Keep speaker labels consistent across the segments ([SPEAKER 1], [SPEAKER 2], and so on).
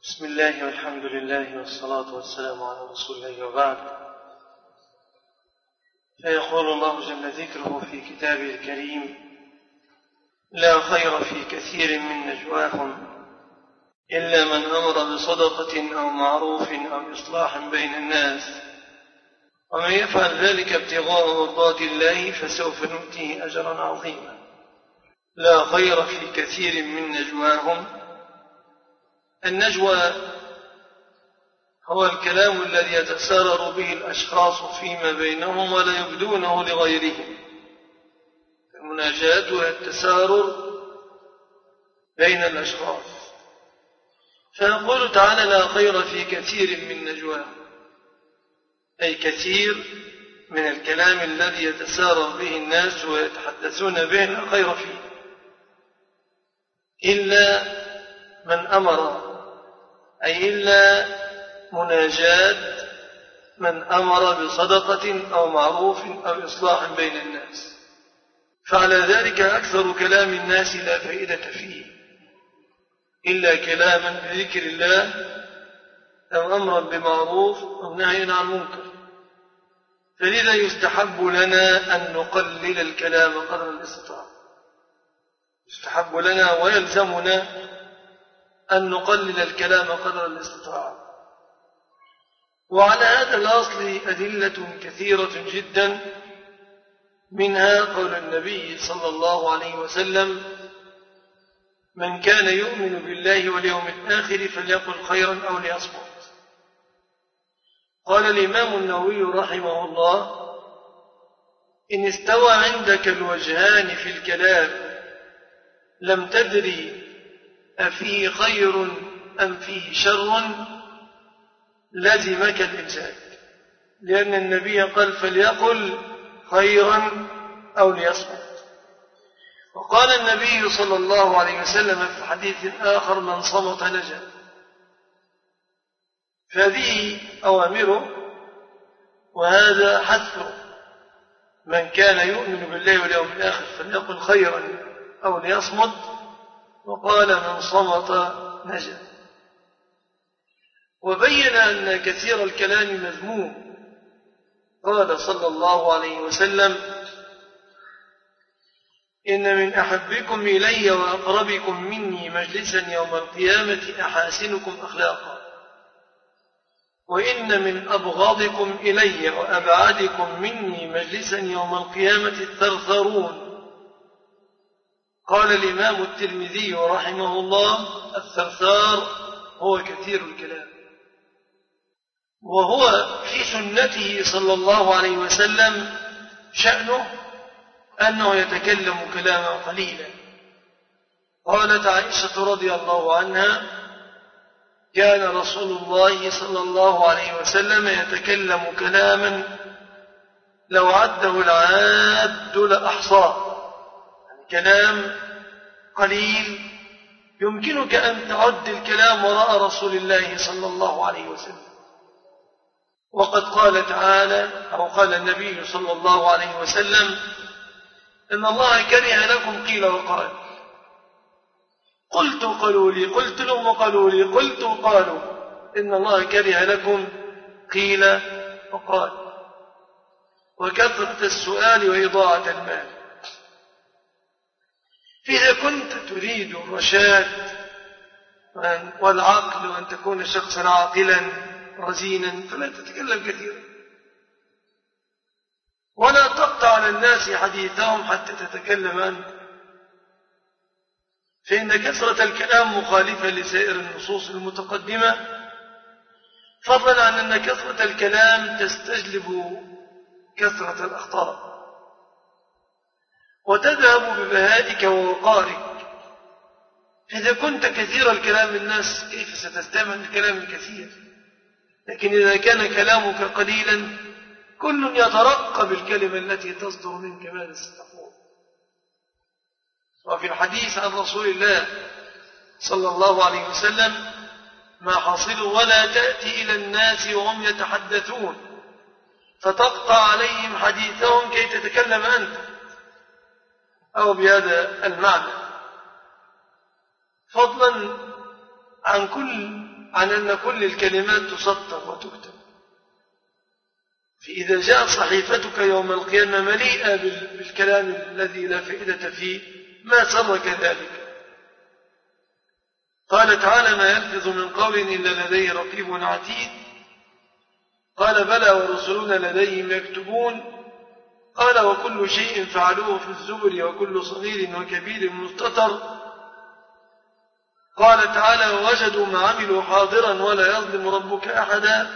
[SPEAKER 1] بسم الله والحمد لله والصلاة والسلام على رسول الله وبعد. فيقول الله جل ذكره في كتابه الكريم: لا خير في كثير من نجواهم إلا من أمر بصدقة أو معروف أو إصلاح بين الناس، ومن يفعل ذلك ابتغاء مرضات الله فسوف نؤتيه أجرا عظيما. لا خير في كثير من نجواهم. النجوى هو الكلام الذي يتسارر به الأشخاص فيما بينهم ولا يبدونه لغيرهم. المناجاة هي التسارر بين الأشخاص. فيقول تعالى: لا خير في كثير من نجواهم، أي كثير من الكلام الذي يتسارر به الناس ويتحدثون به لا خير فيه إلا من أمر، أي إلا مناجاة من أمر بصدقة أو معروف أو إصلاح بين الناس. فعلى ذلك أكثر كلام الناس لا فائدة فيه إلا كلاما بذكر الله أو أمرا بمعروف أو نهي عن منكر. فلذا يستحب لنا أن نقلل الكلام قدر الاستطاعة، يستحب لنا ويلزمنا أن نقلل الكلام قدر الاستطاعة. وعلى هذا الأصل أدلة كثيرة جدا، منها قول النبي صلى الله عليه وسلم: من كان يؤمن بالله واليوم الآخر فليقل خيرا أو ليصمت. قال الإمام النووي رحمه الله: إن استوى عندك الوجهان في الكلام لم تدري أفيه خير أم فيه شر لزمك الإمساك، لأن النبي قال: فليقل خيرا أو ليصمت. وقال النبي صلى الله عليه وسلم في حديث آخر: من صمت نجا. فهذه أوامره وهذا حثه: من كان يؤمن بالله واليوم الآخر فليقل خيرا أو ليصمت، وقال: من صمت نجا. وبين أن كثير الكلام مذموم. قال صلى الله عليه وسلم: إن من أحبكم إلي وأقربكم مني مجلسا يوم القيامة أحاسنكم أخلاقا، وإن من أبغضكم إلي وأبعدكم مني مجلسا يوم القيامة الثرثرون. قال الإمام الترمذي رحمه الله: الثرثار هو كثير الكلام. وهو في سنته صلى الله عليه وسلم شأنه أنه يتكلم كلاما قليلا. قالت عائشة رضي الله عنها: كان رسول الله صلى الله عليه وسلم يتكلم كلاما لو عده العاد لأحصاه. كلام قليل يمكنك أن تعد الكلام وراء رسول الله صلى الله عليه وسلم. وقد قال تعالى، أو قال النبي صلى الله عليه وسلم: إن الله كره لكم قيل وقال. قلت قالوا لي، قلت لهم وقالوا لي، قلت وقالوا. إن الله كره لكم قيل وقال. وكثرة السؤال وإضاعة المال. فإذا كنت تريد الرشاد والعقل وأن تكون شخصا عاقلا رزينا فلا تتكلم كثيرا، ولا تقطع على الناس حديثهم حتى تتكلم أنت، فإن كثرة الكلام مخالفة لسائر النصوص المتقدمة، فضلا عن أن كثرة الكلام تستجلب كثرة الأخطاء وتذهب ببهائك ووقارك. إذا كنت كثير الكلام الناس كيف ستستمع للكلام الكثير؟ لكن إذا كان كلامك قليلا كل يترقب الكلمة التي تصدر منك ماذا ستقول. وفي الحديث عن رسول الله صلى الله عليه وسلم: ما حصلوا ولا تأتي إلى الناس وهم يتحدثون فتقطع عليهم حديثهم كي تتكلم أنت، أو بهذا المعنى، فضلا عن أن كل الكلمات تسطر وتكتب. فإذا جاءت صحيفتك يوم القيامة مليئة بالكلام الذي لا فائدة فيه ما سرك ذلك. قال تعالى: ما يلفظ من قول إلا لديه رقيب عتيد. قال: بلى ورسلنا لديهم يكتبون. قال: وكل شيء فعلوه في الزبر وكل صغير وكبير مستتر. قال تعالى: ووجدوا ما عملوا حاضرا ولا يظلم ربك أحدا.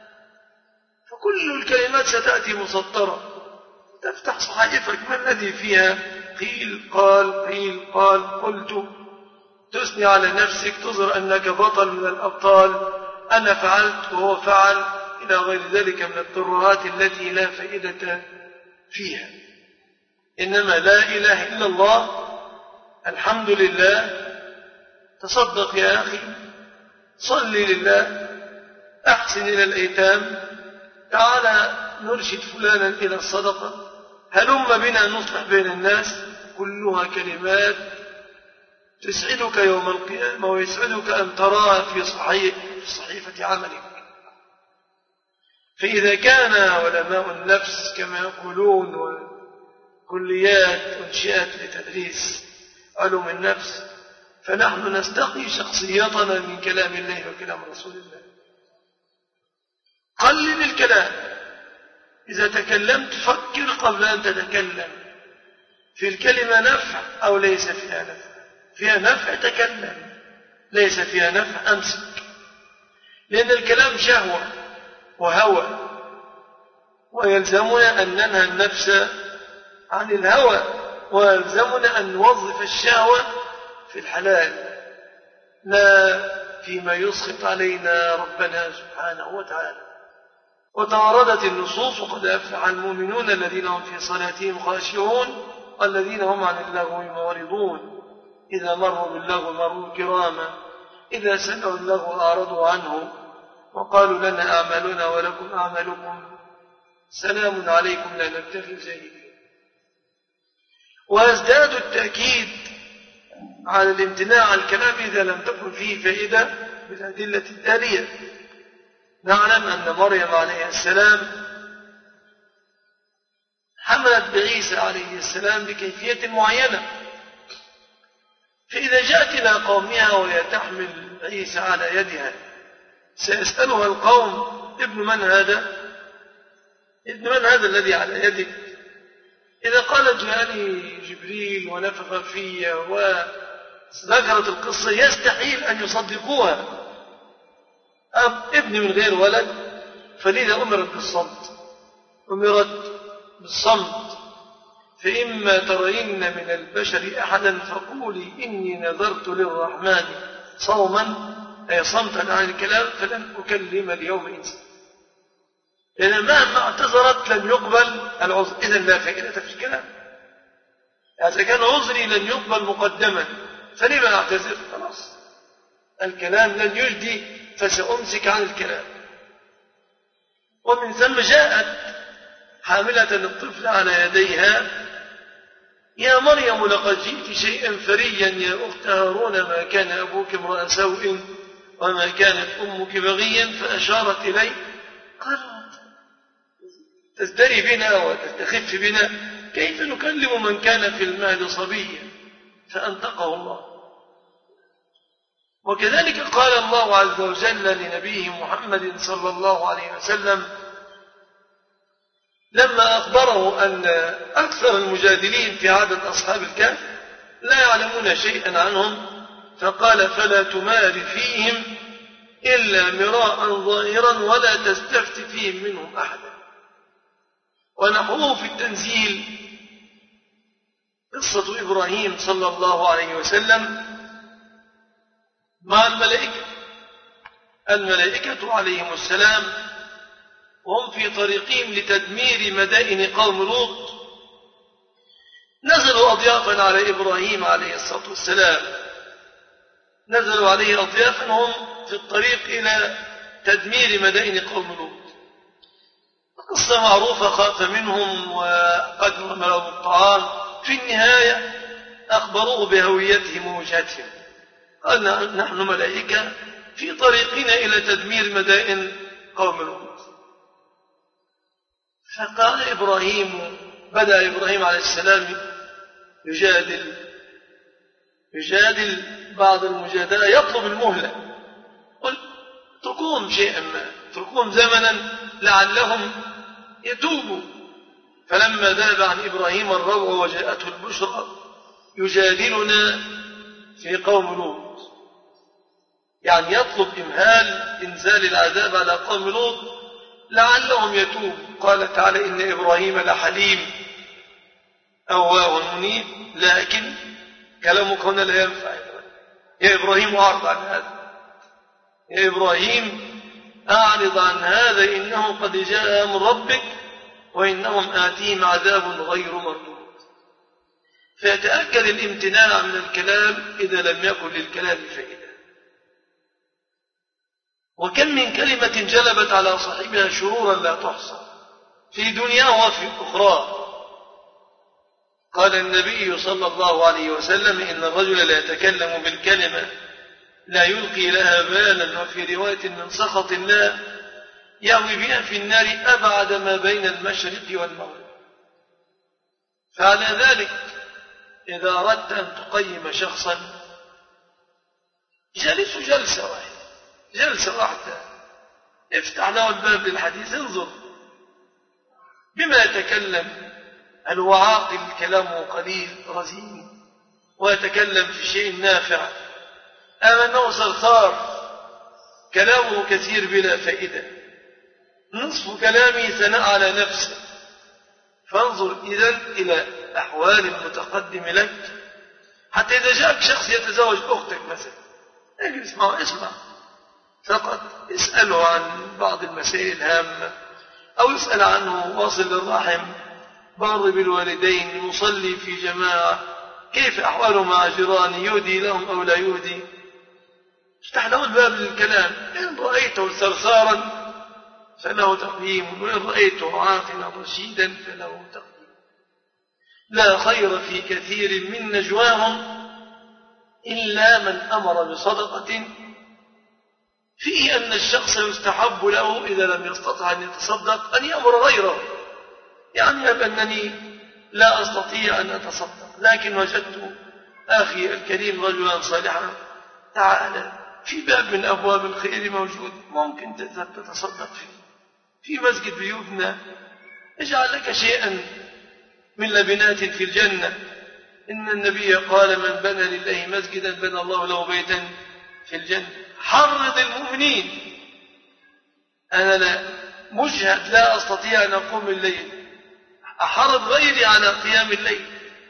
[SPEAKER 1] فكل الكلمات ستأتي مسطرة. تفتح صحائفك ما الذي فيها؟ قيل قال قيل قال قلت. تثني على نفسك، تظهر أنك بطل من الأبطال، أنا فعلت وهو فعل، إلى غير ذلك من الترهات التي لا فائدة فيها. إنما لا إله إلا الله، الحمد لله، تصدق يا أخي، صل لله، أحسن إلى الأيتام، تعالى نرشد فلانا إلى الصدقة، هلم بنا نصلح بين الناس. كلها كلمات تسعدك يوم القيامة ويسعدك أن تراها في صحيفة عملك. فإذا كان علماء النفس كما يقولون وكليات أنشئت لتدريس علوم النفس، فنحن نستقي شخصيتنا من كلام الله وكلام رسول الله. قلل الكلام، إذا تكلمت فكر قبل أن تتكلم. في الكلمة نفع أو ليس فيها نفع؟ فيها نفع تكلم، ليس فيها نفع أمسك. لأن الكلام شهوة وهوى، ويلزمنا أن ننهى النفس عن الهوى، ويلزمنا أن نوظف الشهوة في الحلال لا فيما يسخط علينا ربنا سبحانه وتعالى. وتواردت النصوص: وقد أفلح المؤمنون الذين هم في صلاتهم خاشعون والذين هم عن اللغو معرضون إذا مروا باللغو مروا كراما إذا سمعوا اللغو أعرضوا عنه وقالوا لنا أعمالنا ولكم أعمالكم سلام عليكم لا نبتغي جاهلين. ويزداد التأكيد على الامتناع عن الكلام إذا لم تكن فيه فائدة بالأدلة التالية. نعلم أن مريم عليه السلام حملت بعيسى عليه السلام بكيفية معينة، فإذا جاءت إلى قومها وهي تحمل عيسى على يدها سيسألها القوم: ابن من هذا؟ ابن من هذا الذي على يدك؟ إذا قالت: جاءني جبريل ونفخ في وذكرت القصة يستحيل أن يصدقوها. ابن من غير ولد، فلذا أمرت بالصمت. فإما ترين من البشر أحدا فقولي إني نذرت للرحمن صوما، أي صمتا عن الكلام، فلن أكلم اليوم إنسا. لأن مهما اعتذرت لن يقبل العذر، إذن لا فائدة في الكلام. إذا كان عذري لن يقبل مقدما فلما أعتذر؟ خلاص الكلام لن يجدي فسأمسك عن الكلام. ومن ثم جاءت حاملة الطفل على يديها: يا مريم لقد جئت شيئا فريا يا أخت هارون، ما كان أبوك امرأ سوء وما كانت أمك بغيا. فأشارت إليه. قالت: تزدري بنا وتستخف بنا، كيف نكلم من كان في المهد صبيا؟ فأنطقه الله. وكذلك قال الله عز وجل لنبيه محمد صلى الله عليه وسلم لما أخبره أن أكثر المجادلين في عدد أصحاب الكهف لا يعلمون شيئا عنهم، فقال: فلا تمار فيهم إلا مراء ظاهرا ولا تستفت فيهم منهم أحدا. ونحوه في التنزيل قصة إبراهيم صلى الله عليه وسلم مع الملائكة عليهم السلام وهم في طريقهم لتدمير مدائن قوم لوط، نزلوا أضيافا على إبراهيم عليه الصلاة والسلام، نزلوا عليه أضيافا هم في الطريق إلى تدمير مدائن قوم لوط. قصة معروفة، خاف منهم وقدم لهم الطعام، في النهاية أخبروه بهويتهم ووجهتهم، قال: نحن ملائكة في طريقنا إلى تدمير مدائن قوم لوط. فقال بدأ إبراهيم عليه السلام يجادل بعض المجادلة، يطلب المهلة، قل اتركوهم شيئا ما، اتركوهم زمنا لعلهم يتوبوا. فلما ذهب عن إبراهيم الروع وجاءته البشرى يجادلنا في قوم لوط، يعني يطلب إمهال إنزال العذاب على قوم لوط لعلهم يتوبوا. قال تعالى إن إبراهيم لحليم أواه منيب، لكن كلامك هنا لا ينفع يا إبراهيم، أعرض عن هذا، يا إبراهيم أعرض عن هذا، إنه قد جاء أمر ربك وإنهم آتيهم عذاب غير مردود. فيتأكد الامتناع من الكلام إذا لم يكن للكلام فائدة. وكم من كلمة جلبت على صاحبها شرورا لا تحصى في دنياه وفي أخرى. قال النبي صلى الله عليه وسلم إن الرجل لا يتكلم بالكلمة لا يلقي لها بالا، وفي رواية من سخط الله يهوي بها في النار أبعد ما بين المشرق والمغرب. فعلى ذلك إذا أردت أن تقيم شخصا جلسه جلسة واحدة، افتح له الباب للحديث، انظر بما يتكلم. هل هو عاقل كلامه قليل رزين ويتكلم في شيء نافع، أم أنه صرصار كلامه كثير بلا فائدة، نصف كلامه ثناء على نفسه. فانظر إذن إلى أحوال المتقدم لك، حتى إذا جاءك شخص يتزوج أختك مثلا، اجلس معه اسمع فقط، اسأله عن بعض المسائل الهامة، أو اسأل عنه واصل الرحم، بار بالوالدين، يصلي في جماعة، كيف أحواله مع جيرانه، يهدي لهم أو لا يهدي. افتح له الباب للكلام. إن رأيته ثرثارا فله تقييم، وإن رأيته عاقلا رشيدا فله تقييم. لا خير في كثير من نجواهم إلا من أمر بصدقة فيه أن الشخص يستحب له إذا لم يستطع أن يتصدق أن يأمر غيره. يعني أنني لا أستطيع أن أتصدق، لكن وجدت أخي الكريم رجلا صالحا، تعالى في باب من أبواب الخير موجود، ممكن تذهب تتصدق فيه في مسجد بيوتنا، اجعل لك شيئا من لبنات في الجنة. إن النبي قال من بنى لله مسجدا بنى الله له بيتا في الجنة. حرض المؤمنين. أنا لا مجهد لا أستطيع أن أقوم الليل، أحرض غيري على قيام الليل.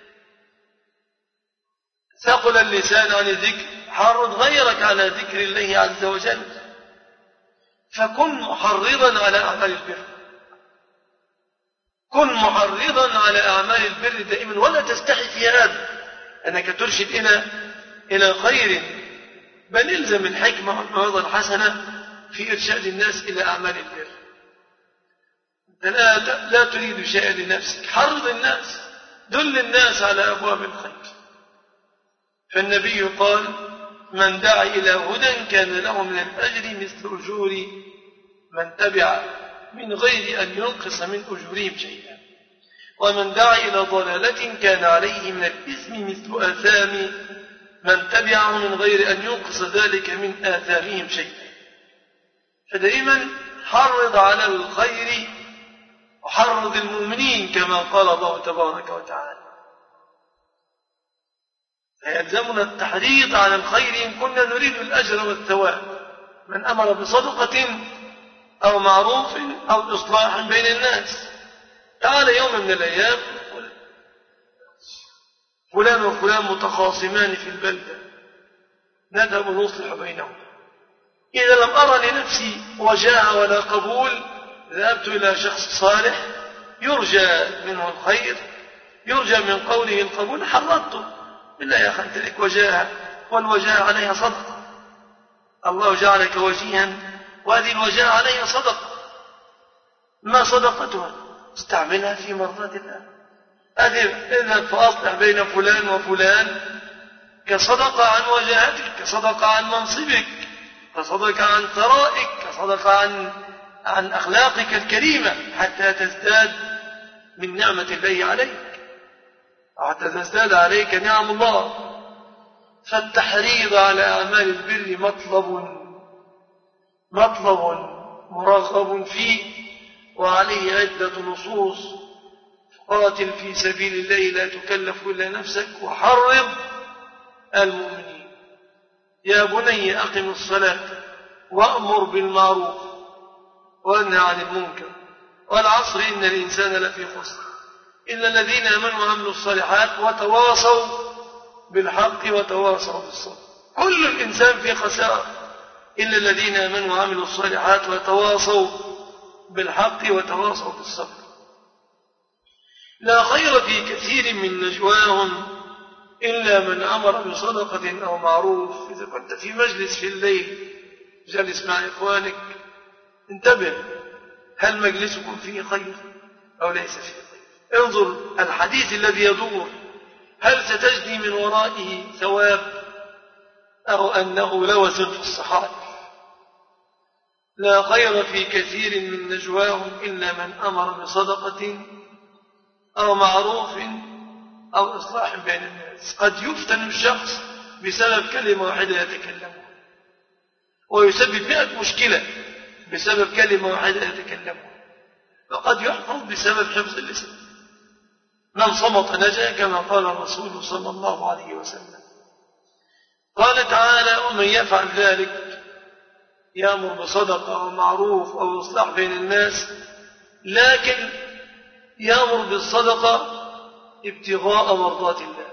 [SPEAKER 1] ثقل اللسان عن الذكر، حرض غيرك على ذكر الله عز وجل. فكن محرضا على أعمال البر، كن محرضا على أعمال البر دائما، ولا تستحي في هذا أنك ترشد إلى خير، بل الزم الحكمة والموعظة الحسنة في إرشاد الناس إلى أعمال البر. لا تريد شيئا لنفسك، حرض الناس، دل الناس على أبواب الخير. فالنبي قال من دعا إلى هدى كان له من الأجر مثل أجور من تبع من غير أن ينقص من أجورهم شيئا، ومن دعا إلى ضلالة كان عليه من الإثم مثل آثام من تبعه من غير أن ينقص ذلك من آثامهم شيئا. فدائما حرض على الخير وحرض المؤمنين كما قال الله تبارك وتعالى. فيلزمنا التحريض على الخير إن كنا نريد الأجر والثواب. من أمر بصدقة أو معروف أو إصلاح بين الناس. تعالى يوم من الأيام فلان وفلان متخاصمان في البلدة، نذهب نصلح بينهم. إذا لم أرى لنفسي وجاء ولا قبول، ذهبت إلى شخص صالح يرجى منه الخير، يرجى من قوله القبول، حرضته بالله يا أخي أنت لك وجاهة، والوجاهة عليها صدقة، الله جعلك وجيها وهذه الوجاهة عليها صدقة. ما صدقتها؟ استعملها في مرضات الله. اذهب فأصلح بين فلان وفلان كصدقة عن وجاهتك، كصدقة عن منصبك، فصدك عن ثرائك، فصدك عن أخلاقك الكريمة حتى تزداد من نعمة الله عليك، حتى تزداد عليك نعم الله. فالتحريض على أعمال البر مطلب مرغب فيه، وعليه عدة نصوص. قاتل في سبيل الله لا تكلف إلا نفسك، وحرض المؤمنين. يا بني أقم الصلاة وأمر بالمعروف وانهى عن المنكر، والعصر إن الإنسان لفي خسر إلا الذين آمنوا وعملوا الصالحات وتواصوا بالحق وتواصوا بالصبر. كل الإنسان في خسارة إلا الذين آمنوا وعملوا الصالحات وتواصوا بالحق وتواصوا بالصبر. لا خير في كثير من نجواهم إلا من أمر بصدقة أو معروف. إذا كنت في مجلس في الليل جلس مع إخوانك، انتبه، هل مجلسكم فيه خير أو ليس فيه خير؟ انظر الحديث الذي يدور، هل ستجني من ورائه ثواب أو أنه لوث في الصحائف؟ لا خير في كثير من نجواهم إلا من أمر بصدقة أو معروف أو إصلاح بين الناس. قد يفتن الشخص بسبب كلمة واحدة يتكلمها، ويسبب 100 مشكلة بسبب كلمة واحدة يتكلمها، وقد يحفظ بسبب حفظ اللسان. من صمت نجا كما قال الرسول صلى الله عليه وسلم. قال تعالى: ومن يفعل ذلك يأمر بصدقة أو معروف أو إصلاح بين الناس، لكن يأمر بالصدقة ابتغاء مرضات الله.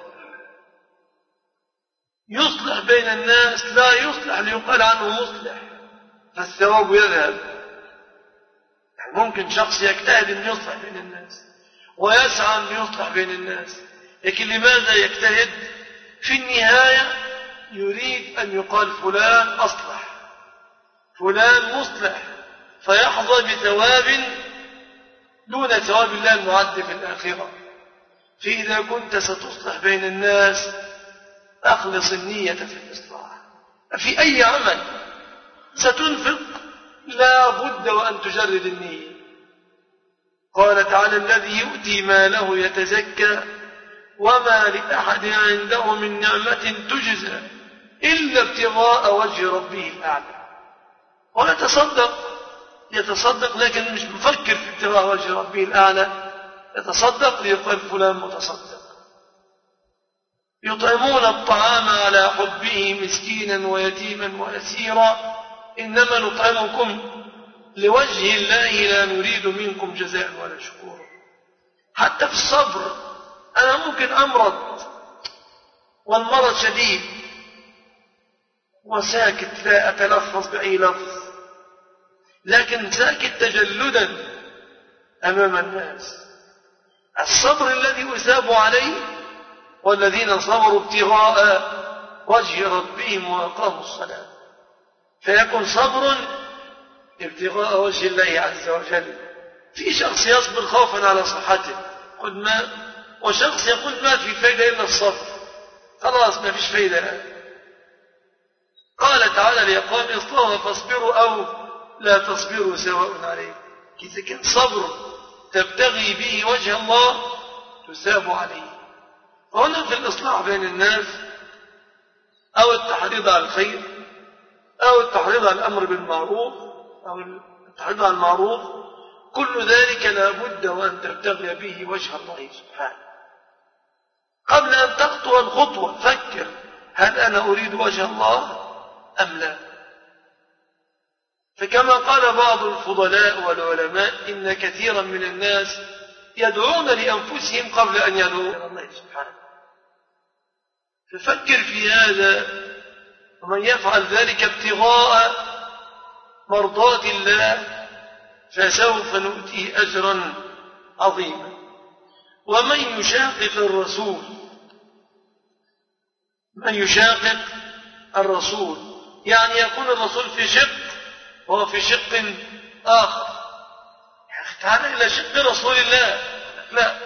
[SPEAKER 1] يصلح بين الناس، لا يصلح ليقال عنه مصلح فالثواب يذهب. يعني ممكن شخص يجتهد أن يصلح بين الناس ويسعى أن يصلح بين الناس، لكن لماذا يجتهد؟ في النهاية يريد أن يقال فلان أصلح، فلان مصلح، فيحظى بثواب دون ثواب الله المعد في الآخرة. فإذا كنت ستصلح بين الناس أخلص النية في الإصلاح. في أي عمل ستنفق لا بد وأن تجرد النية. قال تعالى: الذي يؤتي ماله يتزكى وما لأحد عنده من نعمة تجزى إلا ابتغاء وجه ربه الأعلى. يتصدق لكن مش مفكر في ابتغاء وجه ربه الأعلى، يتصدق ليقال فلان متصدق. يطعمون الطعام على حبه مسكينا ويتيما وأسيرا إنما نطعمكم لوجه الله لا نريد منكم جزاء ولا شكورا. حتى في الصبر، أنا ممكن أمرض والمرض شديد وساكت لا أتلفظ بأي لفظ، لكن ساكت تجلدا أمام الناس. الصبر الذي أثاب عليه والذين صبروا ابتغاء وجه ربهم وأقاموا الصلاة، فيكون صبر ابتغاء وجه الله عز وجل. في شخص يصبر خوفا على صحته قد مات، وشخص يقول ما في فايدة إلا الصبر، خلاص ما فيش فايدة الآن. قال تعالى ليقوم اصلوها فاصبروا أو لا تصبروا سواء عليكم. إذا كان صبر تبتغي به وجه الله تثاب عليه. هنا في الإصلاح بين الناس أو التحريض على الخير أو التحريض على الأمر بالمعروف أو التحريض على المعروف، كل ذلك لا بد وأن تبتغي به وجه الله سبحانه. قبل أن تخطو الخطوة فكر: هل أنا أريد وجه الله أم لا؟ فكما قال بعض الفضلاء والعلماء: إن كثيرا من الناس يدعون لأنفسهم قبل أن يدعوا إلى الله سبحانه. ففكر في هذا، ومن يفعل ذلك ابتغاء مرضات الله فسوف نؤتيه أجرا عظيما. ومن يشاقق الرسول، من يشاقق الرسول يعني يكون الرسول في شق وهو في شق آخر. تعالى إلى شق رسول الله، لا،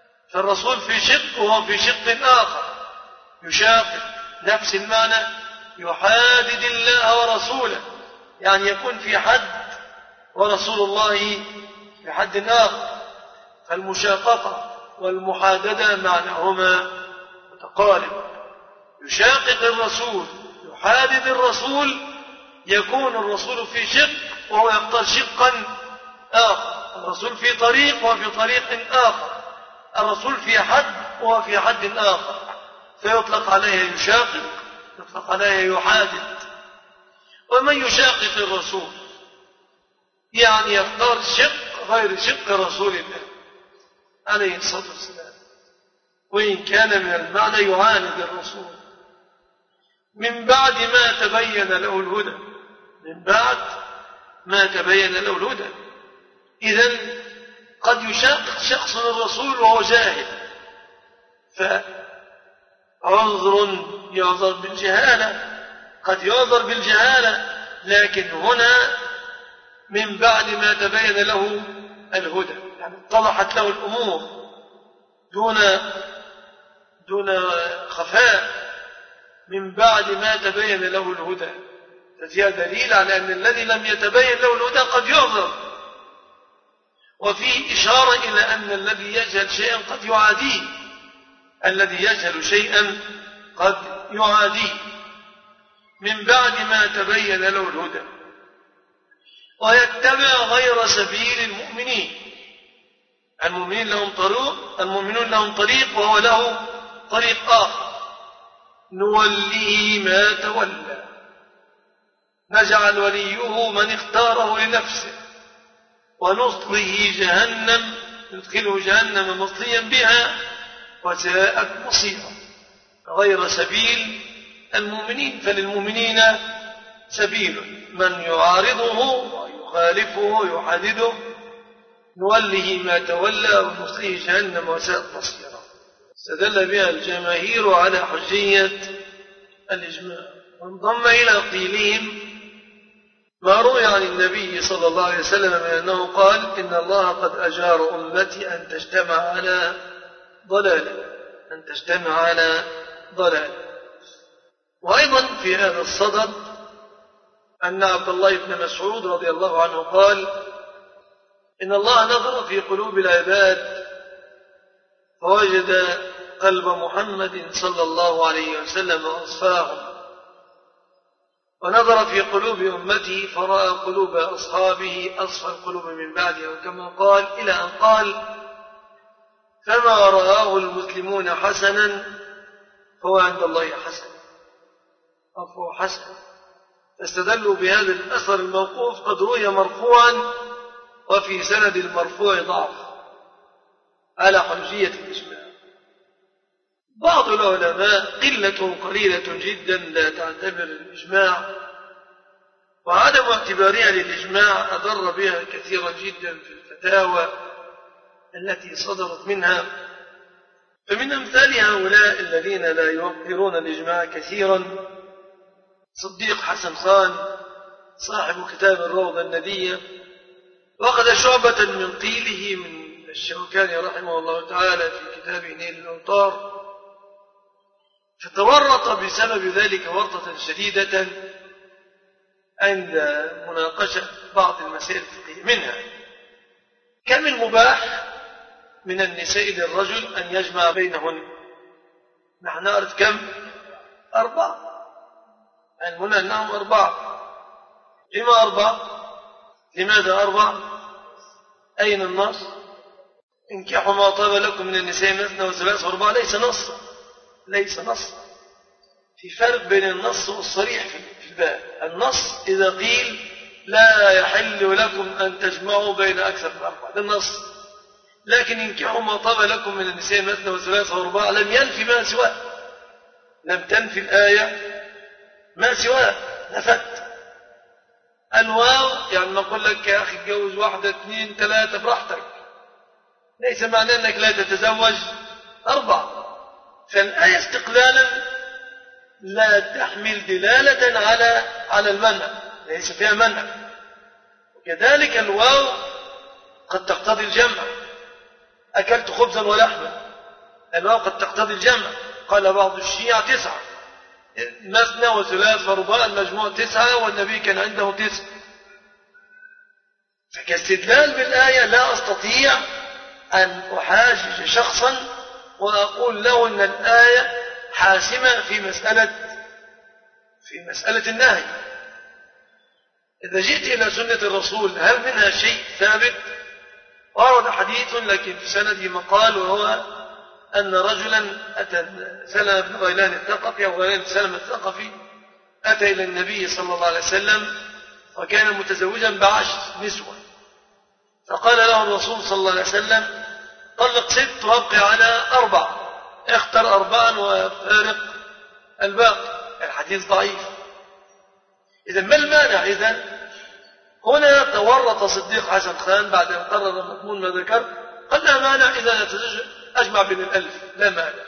[SPEAKER 1] فالرسول في شق وهو في شق آخر. يشاقق نفس المعنى يحادد الله ورسوله، يعني يكون في حد ورسول الله في حد آخر. فالمشاققة والمحاددة معناهما متقارب. يشاقق الرسول يحادد الرسول، يكون الرسول في شق وهو يختار شقا آخر، الرسول في طريق وهو في طريق آخر، الرسول في حد وهو في حد آخر، فيطلق عليه يشاقق، يطلق عليه يحادد. ومن يشاقق الرسول يعني يختار شق غير شق رسول الله عليه الصلاة والسلام، وإن كان من المعنى يعاند الرسول من بعد ما تبين له الهدى، من بعد ما تبين له الهدى. إذن قد يشاقق شخص الرسول وهو جاهل، فعذر يعذر بالجهالة، قد يعذر بالجهالة، لكن هنا من بعد ما تبين له الهدى، يعني اتضحت له الأمور دون خفاء، من بعد ما تبين له الهدى. ففيها دليل على أن الذي لم يتبين له الهدى قد يعذر، وفيه إشارة إلى أن الذي يجهل شيئا قد يعاديه، الذي يجهل شيئا قد يعاديه من بعد ما تبين له الهدى، ويتبع غير سبيل المؤمنين. المؤمنون لهم طريق وهو له طريق آخر، نوليه ما تولى، نجعل وليه من اختاره لنفسه، ونصله جهنم، ندخله جهنم مصليا بها وساءت مصيرا. غير سبيل المؤمنين، فللمؤمنين سبيل، من يعارضه ويخالفه ويحدده نوله ما تولى ونصله جهنم وساءت مصيرا. استدل بها الجماهير على حجية الإجماع، وانضم إلى قيلهم ما روي عن النبي صلى الله عليه وسلم من أنه قال إن الله قد أجار أمتي أن تجتمع على ضلال. وأيضا في هذا الصدد أن عبد الله بن مسعود رضي الله عنه قال إن الله نظر في قلوب العباد فوجد قلب محمد صلى الله عليه وسلم أصفاهم، ونظر في قلوب أمته فرأى قلوب أصحابه أصفى القلوب من بعده، وكما قال إلى أن قال فما رآه المسلمون حسنا فهو عند الله حسن، فهو حسن. فاستدلوا بهذا الأثر الموقوف قد روي مرفوعا وفي سند المرفوع ضعف على حجية الإجماع. بعض العلماء قلة قليلة جدا لا تعتبر الإجماع، وعدم اعتبارها للإجماع أضر بها كثيرا جدا في الفتاوى التي صدرت منها. فمن أمثال هؤلاء الذين لا يوقرون الإجماع كثيرا صديق حسن خان صاحب كتاب الروضة الندية، وأخذ شعبة من قيله من الشوكاني رحمه الله تعالى في كتابه نيل الأوطار، فتورط بسبب ذلك ورطة شديدة عند مناقشة بعض المسائل الفقهية، منها كم المباح من النساء للرجل أن يجمع بينهن. نحن نعرف كم؟ 4، علمنا أنهم 4. لما 4؟ لماذا 4؟ أين النص؟ انكحوا ما طاب لكم من النساء مثنى وثلاث ورباع، ليس نص. في فرق بين النص والصريح في الباب. النص إذا قيل لا يحل لكم أن تجمعوا بين أكثر من 4، هذا النص. لكن انكحوا ما طاب لكم من النساء مثنى وثلاث ورباع لم ينفي ما سواه، لم تنفي الآية ما سواه، نفت. الواو يعني ما أقول لك يا أخي اتجوز 1 2 3 براحتك، ليس معناه أنك لا تتزوج 4. فالآية استقلالا لا تحمل دلالة على المنع، ليس فيها منع. وكذلك الواو قد تقتضي الجمع، أكلت خبزا ولحما، الواو قد تقتضي الجمع. قال بعض الشيعة 9، مثنى وثلاث ورباع المجموع 9 والنبي كان عنده 9. فكاستدلال بالآية لا أستطيع أن أحاجج شخصا وأقول له أن الآية حاسمة في مسألة النهي. إذا جئت إلى سنة الرسول هل منها شيء ثابت؟ ورد حديث لكن في سنده مقال، وهو أن رجلا أتى سلمة بن غيلان الثقفي أو غيلان سلمة الثقفي أتى إلى النبي صلى الله عليه وسلم وكان متزوجا ب10 نسوة، فقال له الرسول صلى الله عليه وسلم طلق 6 وابقي على 4، اختر 4 وفارق الباقي. الحديث ضعيف. إذن ما المانع؟ إذن هنا تورط صديق حسن خان بعد أن قرر مأمون ما ذكر، قال لا مانع إذا أجمع بين 1000 لا مانع.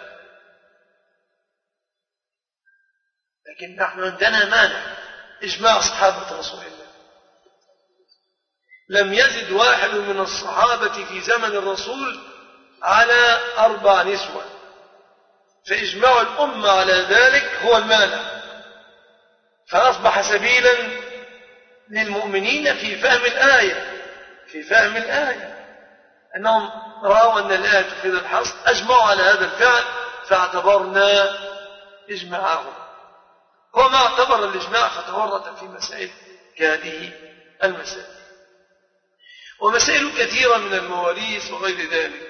[SPEAKER 1] لكن نحن عندنا مانع إجماع صحابة رسول الله. لم يزد واحد من الصحابة في زمن الرسول على 4 نسوة، فإجماع الأمة على ذلك هو المانع، فأصبح سبيلا للمؤمنين في فهم الآية أنهم رأوا أن الآية تفيد الحصر، أجمعوا على هذا الفعل فاعتبرنا إجماعهم، وما اعتبر الإجماع فتورط في مسائل كهذه المسائل ومسائل كثيرة من المواريث وغير ذلك.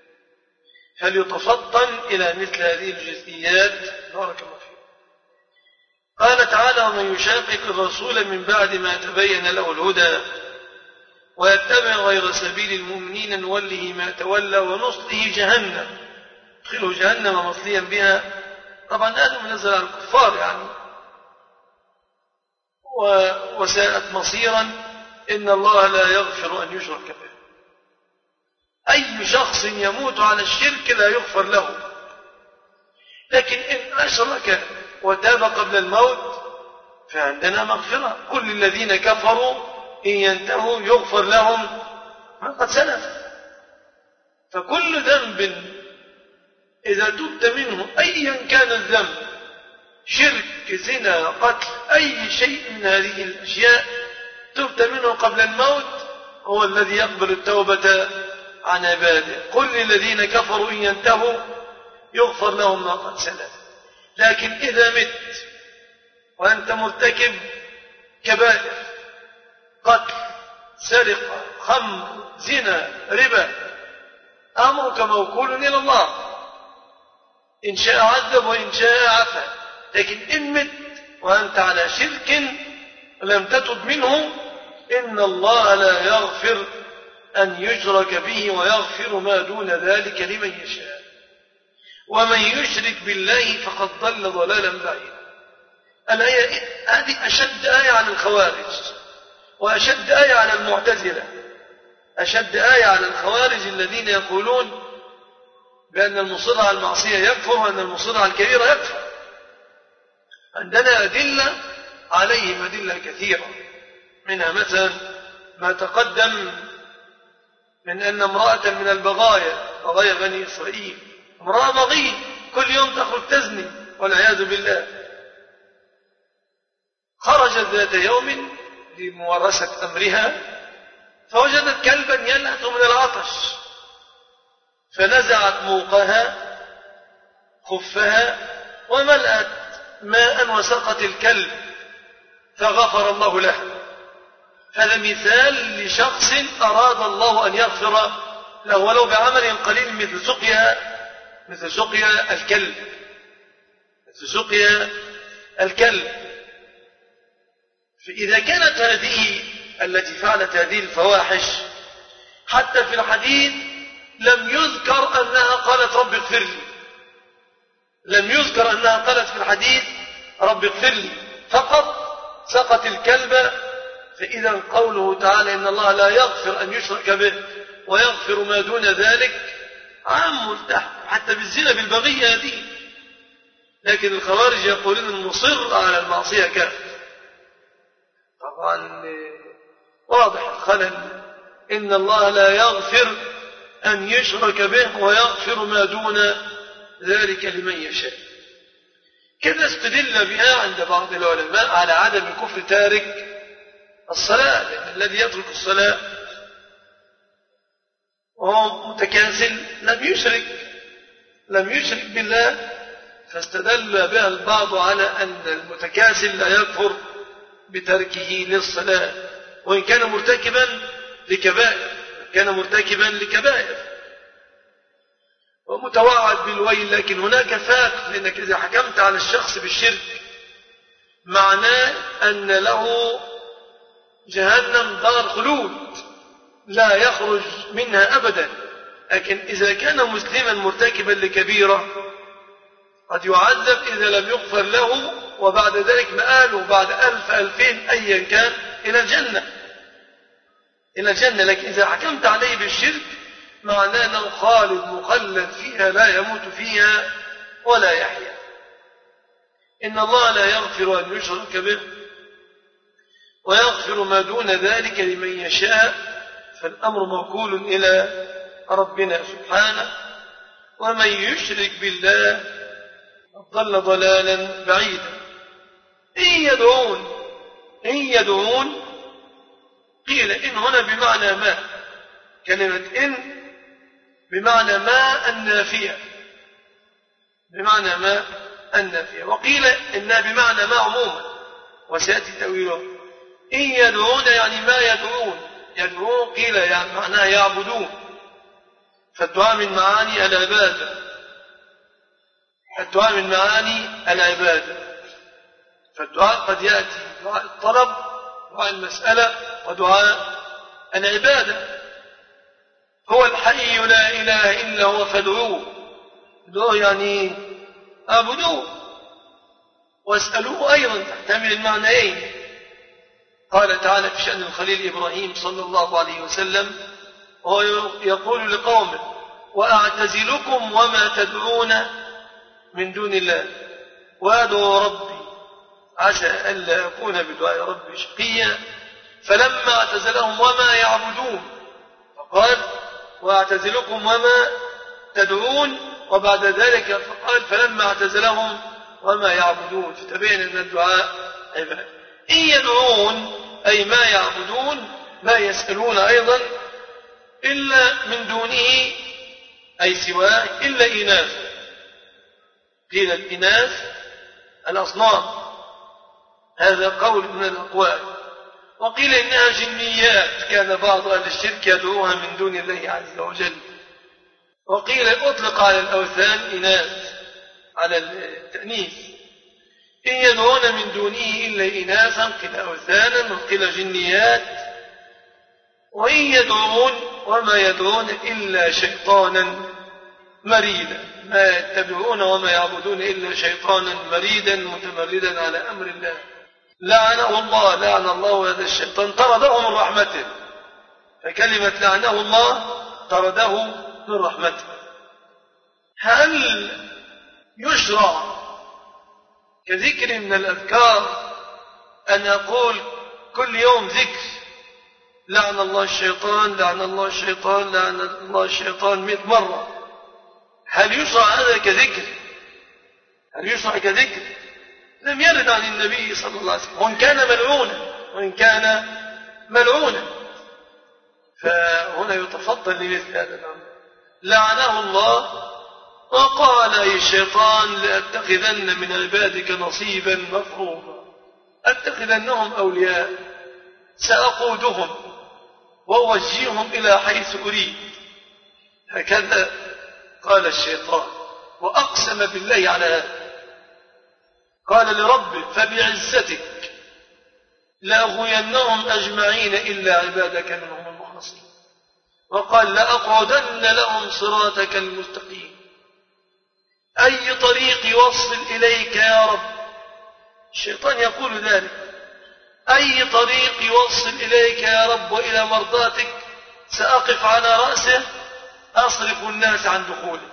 [SPEAKER 1] فليتفطن إلى مثل هذه الجزئيات. بارك الله فيك. قال تعالى: ومن يشاقق الرسول من بعد ما تبين له الهدى ويتبع غير سبيل المؤمنين نوله ما تولى ونصله جهنم، ادخله جهنم مصليا بها. طبعا هذا منزل على الكفار يعني، وساءت مصيرا. إن الله لا يغفر أن يشرك به. أي شخص يموت على الشرك لا يغفر له، لكن إن أشرك وتاب قبل الموت فعندنا مغفرة. كل الذين كفروا إن ينتهوا يغفر لهم ما قد سلف. فكل ذنب إذا تبت منه أيا كان الذنب، شرك، زنا، قتل، أي شيء من هذه الأشياء تبت منه قبل الموت، هو الذي يقبل التوبة عن عباده. كل الذين كفروا إن ينتهوا يغفر لهم ما قد سلف. لكن إذا مت وأنت مرتكب كبائر، قتل، سرقة، خمر، زنا، ربا، أمرك موكول إلى الله، إن شاء عذب وإن شاء عفا. لكن إن مت وأنت على شرك لم تتب منه، إن الله لا يغفر أن يشرك به ويغفر ما دون ذلك لمن يشاء. ومن يشرك بالله فقد ضل ضلالا بعيدا. الآية هذه أشد آية عن الخوارج، وأشد آية عن المعتزلة، أشد آية عن الخوارج الذين يقولون بأن المصر على المعصية يكفر وأن المصر على الكبيرة يكفر. عندنا أدلة عليهم، أدلة كثيرة، منها مثلا ما تقدم من أن امرأة من بغايا بني إسرائيل، امرأة بغي كل يوم تخرج تزني والعياذ بالله، خرجت ذات يوم لممارسة أمرها فوجدت كلبا يلهث من العطش، فنزعت موقها خفها وملأت ماء وسقت الكلب فغفر الله له. هذا مثال لشخص أراد الله أن يغفر له ولو بعمل قليل مثل سقيا الكلب. فإذا كانت هذه التي فعلت هذه الفواحش حتى في الحديث لم يذكر أنها قالت رب اغفر لي، لم يذكر أنها قالت في الحديث رب اغفر لي، فقط سقط الكلب. فإذا قوله تعالى إن الله لا يغفر أن يشرك به ويغفر ما دون ذلك عام ملتحق حتى بالزنا بالبغية هذه. لكن الخوارج يقولون المصر على المعصية كافر. طبعا واضح الخلل. إن الله لا يغفر أن يشرك به ويغفر ما دون ذلك لمن يشاء. كذا استدل بها عند بعض العلماء على عدم كفر تارك الصلاة، لأن الذي يترك الصلاة وهو متكاسل لم يشرك بالله، فاستدل بها البعض على أن المتكاسل لا يكفر بتركه للصلاة وإن كان مرتكبا لكبائر ومتوعد بالويل. لكن هناك فاق، لأنك إذا حكمت على الشخص بالشرك معناه أن له جهنم دار خلود لا يخرج منها أبدا. لكن إذا كان مسلما مرتكبا لكبيرة قد يعذب إذا لم يغفر له، وبعد ذلك مآله بعد 1000-2000 أيا كان إلى الجنة. لكن إذا حكمت عليه بالشرك معناه أنه خالد مخلد فيها لا يموت فيها ولا يحيا. إن الله لا يغفر أن يشرك به ويغفر ما دون ذلك لمن يشاء، فالأمر موكول إلى ربنا سبحانه. ومن يشرك بالله ضل ضلالا بعيدا. إن يدعون قيل إن هنا بمعنى ما، كلمة إن بمعنى ما النافية، وقيل إنها بمعنى ما عموما وسيأتي تأويله. إن يدعون يعني ما يدعون قيل يعني معناه يعبدون، فالدعاء من معاني العبادة. فالدعاء قد يأتي دعاء الطلب، دعاء المسألة، ودعاء العبادة. هو الحي لا إله إلا هو فادعوه يعني اعبدوه، واسألوه أيضا تحتمل المعنيين. قال تعالى في شأن الخليل إبراهيم صلى الله عليه وسلم وهو يقول لقومه: وأعتزلكم وما تدعون من دون الله وأدعو ربي عسى ألا أكون بدعاء ربي شقيا. فلما اعتزلهم وما يعبدون فقال: وأعتزلكم وما تدعون، وبعد ذلك فقال: فلما اعتزلهم وما يعبدون، فتبين أن الدعاء عبادة. إن يدعون أي ما يعبدون، ما يسألون أيضا إلا من دونه أي سواه إلا إناث. قيل الإناث الأصنام، هذا قول من الأقوال. وقيل إنها جنيات كان بعض أهل الشرك يدعوها من دون الله عز وجل. وقيل أطلق على الأوثان إناث على التأنيث. إن يدعون من دونه إلا إناثا قيل أوثانا وقيل جنيات. وإن يدعون وما يدعون إلا شيطانا مريدا، ما يتبعون وما يعبدون إلا شيطانا مريدا متمردا على أمر الله. لعن الله هذا الشيطان، طرده من رحمته. فكلمة لعنه الله طرده من رحمته. هل يشرع كذكر من الأذكار أن أقول كل يوم ذكر لعن الله الشيطان لعن الله الشيطان لعن الله الشيطان 100 مرة؟ هل يشرع هذا كذكر؟ لم يرد عن النبي صلى الله عليه وسلم، وإن كان ملعونا. فهنا يتفضل لمثل هذا الأمر. لعنه الله وقال أي الشيطان: لأتخذن من عبادك نصيبا مفروضا، أتخذنهم أولياء سأقودهم وأوجههم إلى حيث أريد. هكذا قال الشيطان، وأقسم بالله على هذا. قال لربه: فبعزتك لأغوينهم أجمعين إلا عبادك منهم المخلصين. وقال: لأقعدن لهم صراطك المستقيم. أي طريق يوصل إليك يا رب؟ الشيطان يقول ذلك: أي طريق يوصل إليك يا رب وإلى مرضاتك سأقف على رأسه أصرف الناس عن دخوله.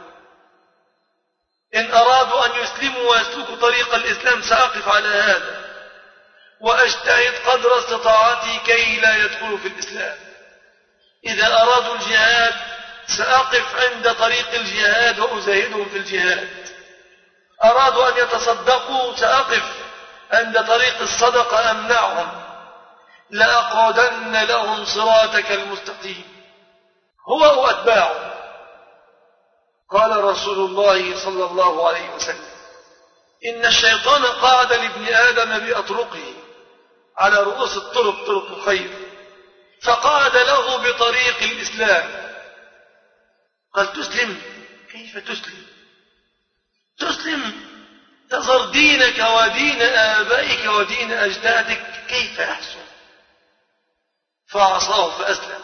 [SPEAKER 1] إن أرادوا أن يسلموا ويسلكوا طريق الإسلام سأقف على هذا، وأجتهد قدر استطاعتي كي لا يدخلوا في الإسلام. إذا أرادوا الجهاد سأقف عند طريق الجهاد وأزاهدهم في الجهاد. أرادوا أن يتصدقوا سأقف عند طريق الصدقة أمنعهم، لأقعدن لهم صراطك المستقيم، هو وأتباعه. قال رسول الله صلى الله عليه وسلم: إن الشيطان قعد لابن آدم بأطرقه على رؤوس الطرق، طرق الخير، فقعد له بطريق الإسلام. قال: تسلم؟ كيف تسلم؟ تسلم تذر دينك ودين آبائك ودين أجدادك، كيف يحسن؟ فعصاه فأسلم،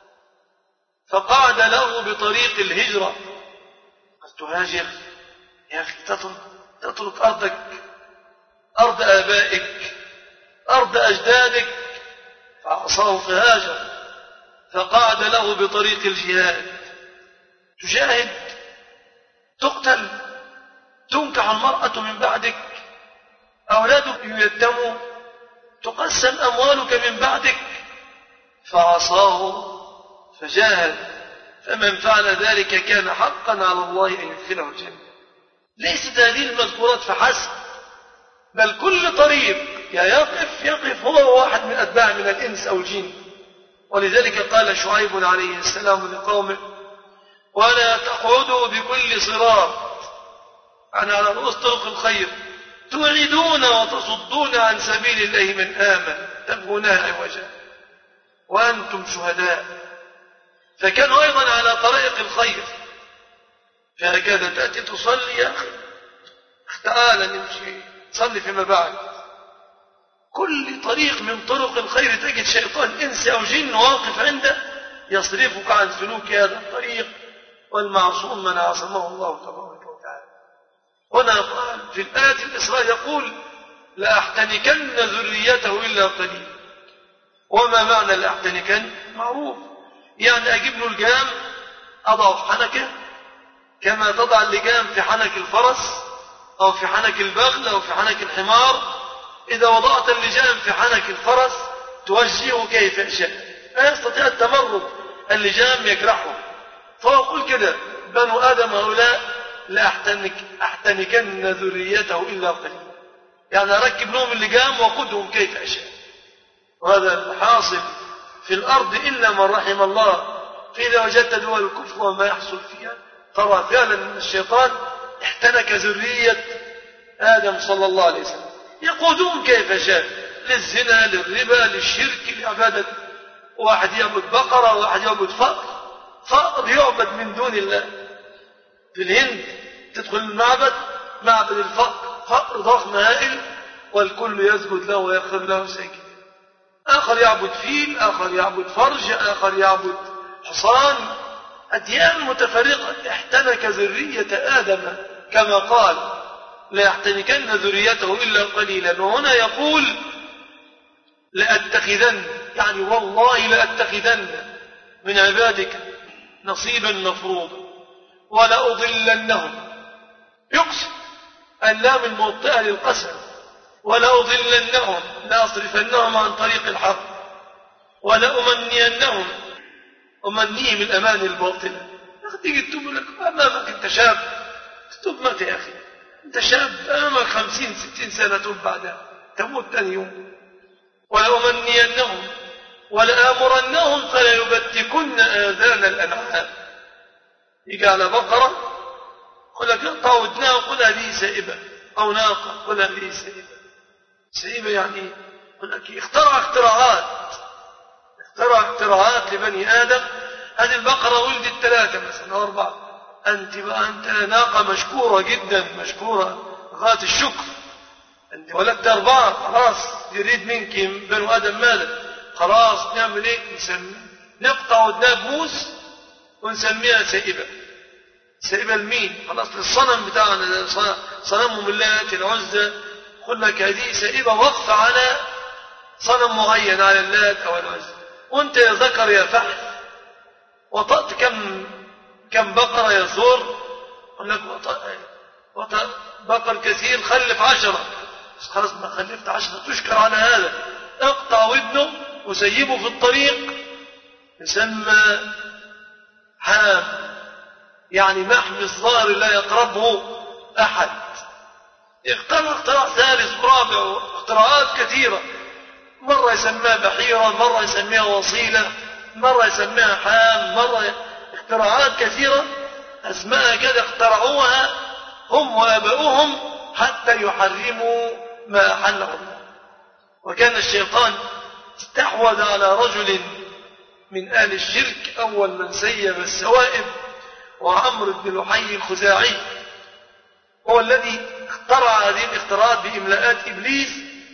[SPEAKER 1] فقعد له بطريق الهجرة. قال: تهاجر يا أخي، تترك أرضك، أرض آبائك، أرض أجدادك. فعصاه فهاجر، فقعد له بطريق الجهاد. تجاهد، تقتل، تنكح المرأة من بعدك، أولادك ييتموا، تقسم أموالك من بعدك. فعصاه فجاهد، فمن فعل ذلك كان حقا على الله أن يدخله الجنة. ليست هذه المذكورات فحسب، بل كل طريق يقف هو واحد من أتباع من الإنس أو الجن. ولذلك قال شعيب عليه السلام لقومه: ولا تقعدوا بكل صراط، يعني على رؤوس طرق الخير، توعدون وتصدون عن سبيل الله من آمن تبغونها عوجا وأنتم شهداء. فكانوا أيضا على طريق الخير، فهكذا تأتي تصلي يا أخي، تعال نمشي صلي فيما بعد. كل طريق من طرق الخير تجد شيطان إنس أو جن واقف عنده يصرفك عن سلوك هذا الطريق، والمعصوم من عصمه الله تبارك وتعالى. هنا قال في الآية الإسراء يقول: لأحتنكن ذريته إلا قليل. وما معنى لأحتنكن؟ معروف، يعني أجيب له الجام أضعه في حنكه كما تضع اللجام في حنك الفرس أو في حنك البغل أو في حنك الحمار. إذا وضعت اللجام في حنك الفرس توجهه كيف يشاء، لا يستطيع التمرد، اللجام يجرحه. فأقول كده: بنو آدم هؤلاء لأحتنكن ذريته إلا قليلا، يعني أركب لهم اللجام وأقودهم كيف أشاء. وهذا الحاصل في الأرض إلا من رحم الله. فإذا وجدت دول الكفر وما يحصل فيها ترى فعلا أن الشيطان احتنك ذرية آدم صلى الله عليه وسلم، يقودون كيف شاء، للزنا، للربا، للشرك، لعبادة. واحد يعبد بقرة، واحد يعبد فأر يعبد من دون الله. في الهند تدخل المعبد، معبد فأر ضخم هائل، والكل يسجد له ويغفر له ساجدا. آخر يعبد فيل، آخر يعبد فرج، آخر يعبد حصان. أديان متفرقة. احتنك ذرية آدم كما قال: لا يحتنكن ذريته إلا قليلا. وهنا يقول: لأتخذن، يعني والله لأتخذن من عبادك نصيبا مفروضا ولأضلنهم. يقسم، اللام الموطئة للقسم. ولأضلنهم، لأصرفنهم عن طريق الحق، ولأمنينهم، أمنيهم الأمان الباطل. تيجي تقول لك أمامك أنت شاب، تتوب متى يا أخي؟ أنت شاب أمامك 50-60 سنة تتوب بعدها، تموت ثاني يوم. ولأمنينهم ولآمرنهم فليبتكن آذان الأنعام. يجي على بقرة يقول لك اقطع ودنها وقل هذه سائبة، أو ناقة قل هذه سائبة. سائبة يعني يقول لك اخترع اختراعات لبني آدم. هذه البقرة ولدت 3 مثلا أو 4، أنت ناقة مشكورة جدا، مشكورة غاية الشكر، أنت ولدت 4، خلاص يريد منك بنو آدم ماذا؟ خلاص نعمل إيه؟ نقطع ودنها بموس ونسميها سائبة. سائبة لمين؟ خلاص للصنم بتاعنا، صنمهم اللات العزة. قل لك هذه سائبة وقف على صنم معين، على اللات أو العزة. وانت يا ذكر يا فحل وطأت كم بقرة يا ثور؟ قل لك وطأ بقر كثير، خلف 10. خلاص ما خلفت 10 تشكر على هذا. اقطع ودنه وسيبه في الطريق، يسمى حام، يعني محمي الظاهر لا يقربه أحد. اختراع ثالث ورابع، اختراعات كثيرة، مرة يسميها بحيرة، مرة يسميها وصيلة، مرة يسميها حام، مرة اختراعات كثيرة أسماء كذا اخترعوها هم وآباؤهم حتى يحرموا ما أحله الله. وكان الشيطان استحوذ على رجل من أهل الشرك أول من سيب السوائب، وعمرو بن لحي الخزاعي هو الذي اخترع هذه الاختراعات بإملاءات إبليس،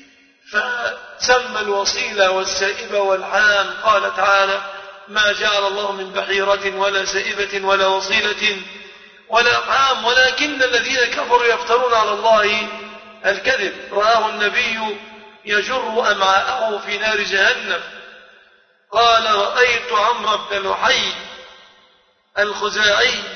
[SPEAKER 1] فسمى الوصيلة والسائبة والحام. قال تعالى: ما جعل الله من بحيرة ولا سائبة ولا وصيلة ولا حام ولكن الذين كفروا يفترون على الله الكذب. رآه النبي يجر أمعاءه في نار جهنم. قال: رأيت عمرو بن لحي الخزاعي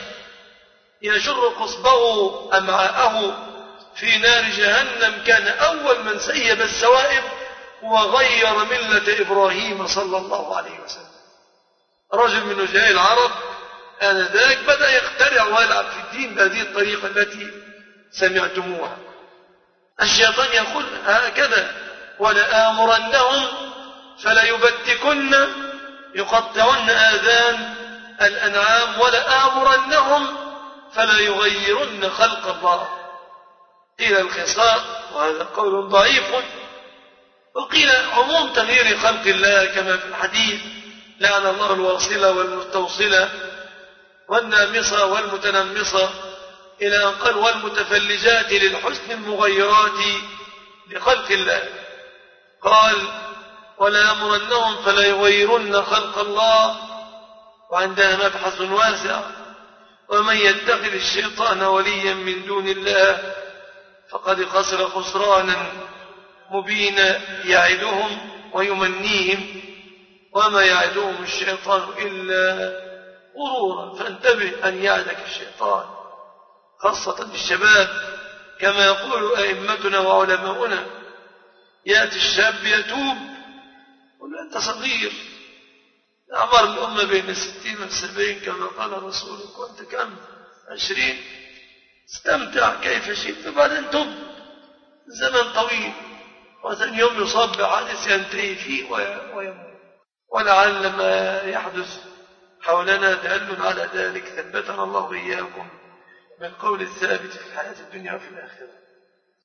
[SPEAKER 1] يجر قصبه أمعاءه في نار جهنم، كان أول من سيب السوائب وغير ملة إبراهيم صلى الله عليه وسلم. رجل من نجاة العرب آنذاك بدأ يخترع ويلعب في الدين بهذه الطريقة التي سمعتموها. الشيطان يقول هكذا: ولآمرنهم فليبتكن يقطعن آذان الأنعام ولآمرنهم فلا يغيرن خلق الله. قيل الخصاء، وهذا قول ضعيف، وقيل عموم تغيير خلق الله كما في الحديث: لعن الله الواصلة والمستوصلة والنامصة والمتنمصة، إلى أن قال: والمتفلجات للحسن المغيرات لخلق الله. قال: ولا يأمرنهم فلا يغيرن خلق الله، وعندها مبحث واسع: ومن يتخذ الشيطان وليا من دون الله فقد خسر خسرانا مبينا، يعدهم ويمنيهم وما يعدهم الشيطان إلا غرورا. فانتبه أن يعدك الشيطان، خاصة الشباب، كما يقول أئمتنا وعلماؤنا: يأتي الشاب يتوب يقول: أنت صغير، أعمار الأمة بين 60 و70 كما قال رسولك، وأنت كم؟ 20. استمتع كيف شئت، بعدين تب، زمن طويل، وثاني يوم يصاب بحادث ينتهي فيه ويموت. ولعل ما يحدث حولنا دال على ذلك. ثبتنا الله وإياكم بالقول الثابت في الحياة الدنيا وفي الآخرة.